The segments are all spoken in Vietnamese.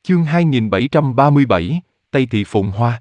Chương 2737, Tây Thị phồn hoa.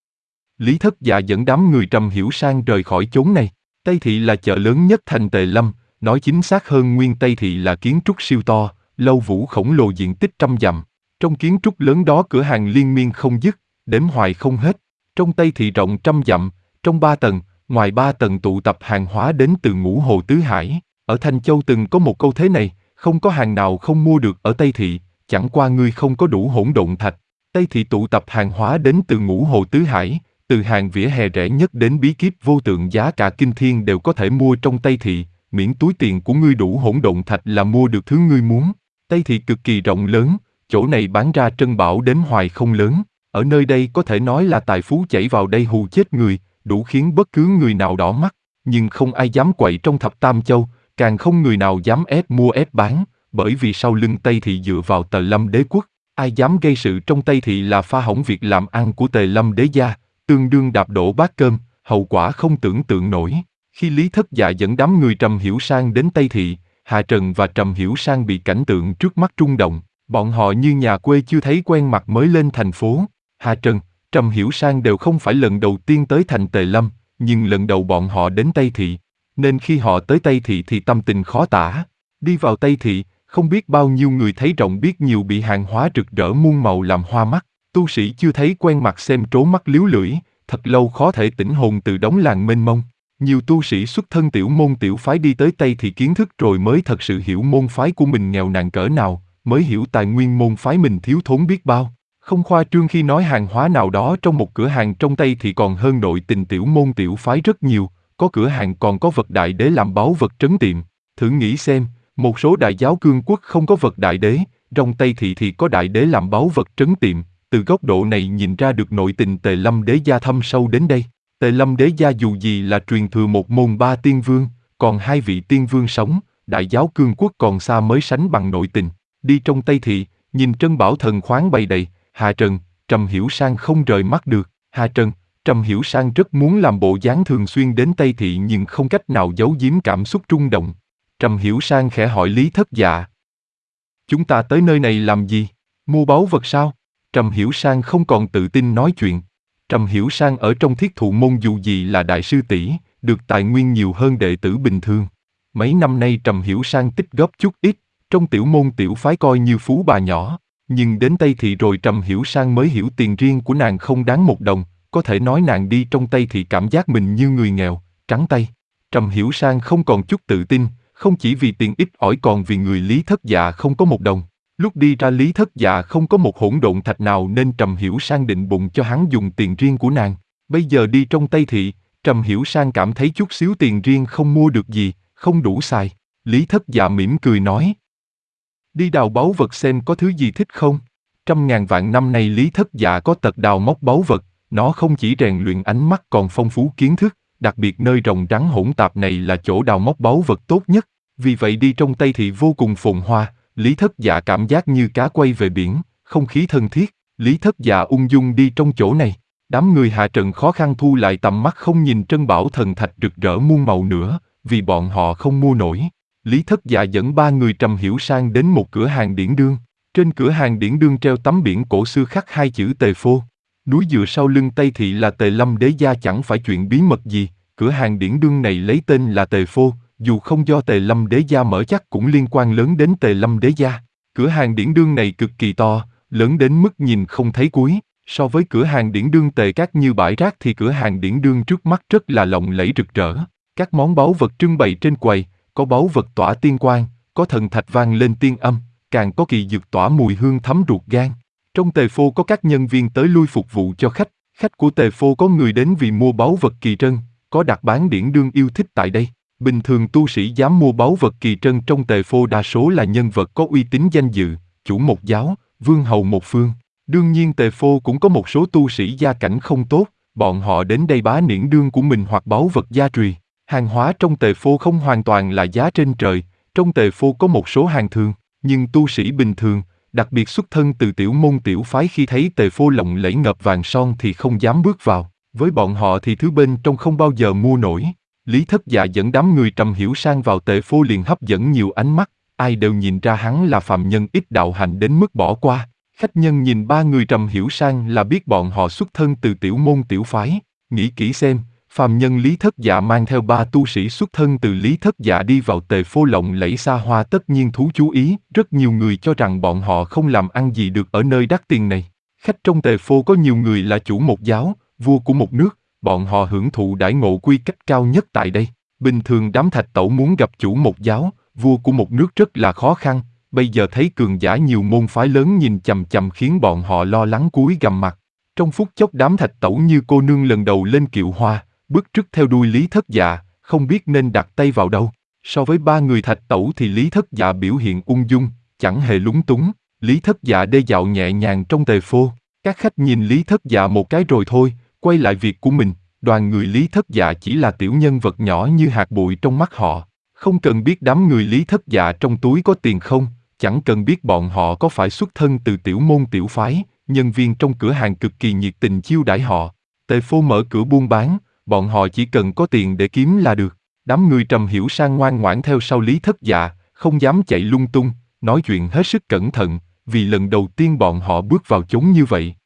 Lý Thất Dạ dẫn đám người Trầm Hiểu Sang rời khỏi chốn này. Tây Thị là chợ lớn nhất thành Tề Lâm, nói chính xác hơn nguyên Tây Thị là kiến trúc siêu to, lâu vũ khổng lồ diện tích trăm dặm. Trong kiến trúc lớn đó cửa hàng liên miên không dứt, đếm hoài không hết. Trong Tây Thị rộng trăm dặm, trong 3 tầng, ngoài 3 tầng tụ tập hàng hóa đến từ ngũ hồ tứ hải. Ở Thanh Châu từng có một câu thế này, không có hàng nào không mua được ở Tây Thị, chẳng qua ngươi không có đủ hỗn độn thạch. Tây Thị tụ tập hàng hóa đến từ ngũ hồ tứ hải, từ hàng vỉa hè rẻ nhất đến bí kíp vô tượng giá cả kinh thiên đều có thể mua trong Tây Thị, miễn túi tiền của ngươi đủ hỗn độn thạch là mua được thứ ngươi muốn. Tây Thị cực kỳ rộng lớn, chỗ này bán ra trân bảo đếm hoài không lớn, ở nơi đây có thể nói là tài phú chảy vào đây hù chết người, đủ khiến bất cứ người nào đỏ mắt, nhưng không ai dám quậy trong thập tam châu, càng không người nào dám ép mua ép bán, bởi vì sau lưng Tây Thị dựa vào Tề Lâm đế quốc, ai dám gây sự trong Tây Thị là pha hỏng việc làm ăn của Tề Lâm đế gia, tương đương đạp đổ bát cơm, hậu quả không tưởng tượng nổi. Khi Lý Thất Dạ dẫn đám người Trầm Hiểu Sang đến Tây Thị, Hà Trần và Trầm Hiểu Sang bị cảnh tượng trước mắt rung động, bọn họ như nhà quê chưa thấy quen mặt mới lên thành phố. Hà Trần, Trầm Hiểu Sang đều không phải lần đầu tiên tới thành Tề Lâm, nhưng lần đầu bọn họ đến Tây Thị, nên khi họ tới Tây Thị thì tâm tình khó tả. Đi vào Tây Thị, không biết bao nhiêu người thấy rộng biết nhiều bị hàng hóa rực rỡ muôn màu làm hoa mắt, tu sĩ chưa thấy quen mặt xem trố mắt líu lưỡi, thật lâu khó thể tỉnh hồn từ đống làng mênh mông. Nhiều tu sĩ xuất thân tiểu môn tiểu phái đi tới Tây Thị kiến thức rồi mới thật sự hiểu môn phái của mình nghèo nàn cỡ nào, mới hiểu tài nguyên môn phái mình thiếu thốn biết bao. Không khoa trương khi nói hàng hóa nào đó trong một cửa hàng trong Tây Thị còn hơn nội tình tiểu môn tiểu phái rất nhiều, có cửa hàng còn có vật đại đế làm báu vật trấn tiệm. Thử nghĩ xem, một số đại giáo cương quốc không có vật đại đế, trong Tây Thị thì có đại đế làm báu vật trấn tiệm, từ góc độ này nhìn ra được nội tình Tề Lâm đế gia thâm sâu đến đây. Tề Lâm đế gia dù gì là truyền thừa một môn 3 tiên vương, còn 2 vị tiên vương sống, đại giáo cương quốc còn xa mới sánh bằng nội tình. Đi trong Tây Thị, nhìn trân bảo thần khoáng bày đầy, Hà Trần, Trầm Hiểu Sang không rời mắt được. Hà Trần, Trầm Hiểu Sang rất muốn làm bộ dáng thường xuyên đến Tây Thị nhưng không cách nào giấu giếm cảm xúc rung động. Trầm Hiểu Sang khẽ hỏi Lý Thất Dạ. Chúng ta tới nơi này làm gì? Mua báu vật sao? Trầm Hiểu Sang không còn tự tin nói chuyện. Trầm Hiểu Sang ở trong Thiết Thụ môn dù gì là đại sư tỷ, được tài nguyên nhiều hơn đệ tử bình thường. Mấy năm nay Trầm Hiểu Sang tích góp chút ít, trong tiểu môn tiểu phái coi như phú bà nhỏ. Nhưng đến Tây Thị rồi Trầm Hiểu Sang mới hiểu tiền riêng của nàng không đáng một đồng, có thể nói nàng đi trong Tây Thị cảm giác mình như người nghèo, trắng tay. Trầm Hiểu Sang không còn chút tự tin, không chỉ vì tiền ít ỏi còn vì người Lý Thất Dạ không có một đồng. Lúc đi ra Lý Thất Dạ không có một hỗn độn thạch nào nên Trầm Hiểu Sang định bụng cho hắn dùng tiền riêng của nàng. Bây giờ đi trong Tây Thị, Trầm Hiểu Sang cảm thấy chút xíu tiền riêng không mua được gì, không đủ xài. Lý Thất Dạ mỉm cười nói. Đi đào báu vật xem có thứ gì thích không? 100.000 vạn năm nay Lý Thất Dạ có tật đào móc báu vật, nó không chỉ rèn luyện ánh mắt còn phong phú kiến thức, đặc biệt nơi rồng rắn hỗn tạp này là chỗ đào móc báu vật tốt nhất. Vì vậy đi trong Tây Thị vô cùng phồn hoa, Lý Thất Dạ cảm giác như cá quay về biển, không khí thân thiết. Lý Thất Dạ ung dung đi trong chỗ này. Đám người Hạ Trần khó khăn thu lại tầm mắt không nhìn trân bảo thần thạch rực rỡ muôn màu nữa, vì bọn họ không mua nổi. Lý Thất Dạ dẫn 3 người Trầm Hiểu Sang đến một cửa hàng điển đương. Trên cửa hàng điển đương treo tấm biển cổ xưa khắc 2 chữ Tề Phô. Núi dựa sau lưng Tây Thị là Tề Lâm đế gia chẳng phải chuyện bí mật gì. Cửa hàng điển đương này lấy tên là Tề Phô, dù không do Tề Lâm đế gia mở chắc cũng liên quan lớn đến Tề Lâm đế gia. Cửa hàng điển đương này cực kỳ to, lớn đến mức nhìn không thấy cuối. So với cửa hàng điển đương Tề Cát như bãi rác thì cửa hàng điển đương trước mắt rất là lộng lẫy rực rỡ. Các món báu vật trưng bày trên quầy, có báu vật tỏa tiên quang, có thần thạch vang lên tiên âm, càng có kỳ dược tỏa mùi hương thấm ruột gan. Trong Tề Phô có các nhân viên tới lui phục vụ cho khách. Khách của Tề Phô có người đến vì mua báu vật kỳ trân, có đặt bán điển đương yêu thích tại đây. Bình thường tu sĩ dám mua báu vật kỳ trân trong Tề Phô đa số là nhân vật có uy tín danh dự, chủ một giáo, vương hầu một phương. Đương nhiên Tề Phô cũng có một số tu sĩ gia cảnh không tốt, bọn họ đến đây bá điển đương của mình hoặc báu vật gia truyền. Hàng hóa trong Tề Phô không hoàn toàn là giá trên trời, trong Tề Phô có một số hàng thường, nhưng tu sĩ bình thường, đặc biệt xuất thân từ tiểu môn tiểu phái khi thấy Tề Phô lộng lẫy ngập vàng son thì không dám bước vào, với bọn họ thì thứ bên trong không bao giờ mua nổi. Lý Thất Dạ dẫn đám người Trầm Hiểu Sang vào Tề Phô liền hấp dẫn nhiều ánh mắt, ai đều nhìn ra hắn là phàm nhân ít đạo hạnh đến mức bỏ qua. Khách nhân nhìn ba người Trầm Hiểu Sang là biết bọn họ xuất thân từ tiểu môn tiểu phái, nghĩ kỹ xem, phàm nhân Lý Thất Dạ mang theo ba tu sĩ xuất thân từ Lý Thất Dạ đi vào Tề Phô lộng lẫy xa hoa tất nhiên thú chú ý, rất nhiều người cho rằng bọn họ không làm ăn gì được ở nơi đắt tiền này. Khách trong Tề Phô có nhiều người là chủ một giáo, vua của một nước, bọn họ hưởng thụ đãi ngộ quy cách cao nhất tại đây. Bình thường đám thạch tẩu muốn gặp chủ một giáo, vua của một nước rất là khó khăn, bây giờ thấy cường giả nhiều môn phái lớn nhìn chằm chằm khiến bọn họ lo lắng cúi gằm mặt. Trong phút chốc đám thạch tẩu như cô nương lần đầu lên kiệu hoa, bức trước theo đuôi Lý Thất Dạ, không biết nên đặt tay vào đâu. So với ba người thạch tẩu thì Lý Thất Dạ biểu hiện ung dung, chẳng hề lúng túng. Lý Thất Dạ đi dạo nhẹ nhàng trong Tề Phô. Các khách nhìn Lý Thất Dạ một cái rồi thôi, quay lại việc của mình. Đoàn người Lý Thất Dạ chỉ là tiểu nhân vật nhỏ như hạt bụi trong mắt họ. Không cần biết đám người Lý Thất Dạ trong túi có tiền không, chẳng cần biết bọn họ có phải xuất thân từ tiểu môn tiểu phái, nhân viên trong cửa hàng cực kỳ nhiệt tình chiêu đãi họ. Tề Phô mở cửa buôn bán, bọn họ chỉ cần có tiền để kiếm là được. Đám người Trầm Hiểu Sang ngoan ngoãn theo sau Lý Thất Dạ, không dám chạy lung tung, nói chuyện hết sức cẩn thận, vì lần đầu tiên bọn họ bước vào chốn như vậy.